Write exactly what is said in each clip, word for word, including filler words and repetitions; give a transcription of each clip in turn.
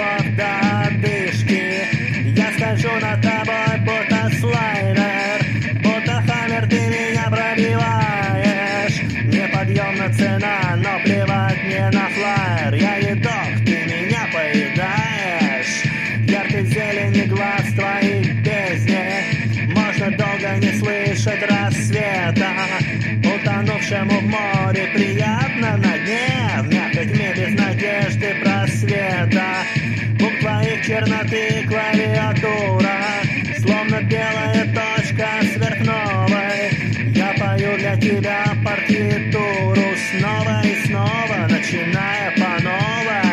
слов до одышки. Я скольжу над тобой, будто слайдер, будто хаммер ты меня пробиваешь. Неподъемна цена, но плевать мне на флаер. Я едок, ты меня поедаешь. Яркой зелени глаз твоих бездне. Можно долго не слышать рассвета. Утонувшему в море приятно на дне. В мягкой тьме без надежды просвета. Букв твоих черноты клавиатура, словно белая точка сверхновой. Я пою для тебя партитуру снова и снова, начиная по новой.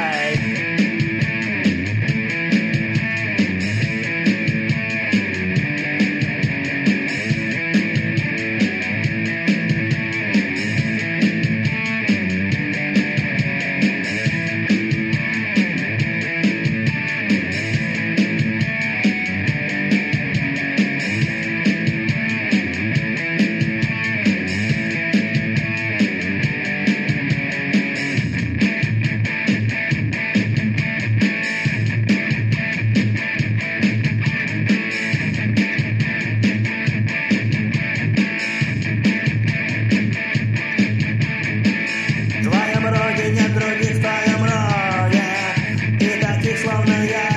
Нет других в твоем роде, и таких, словно я.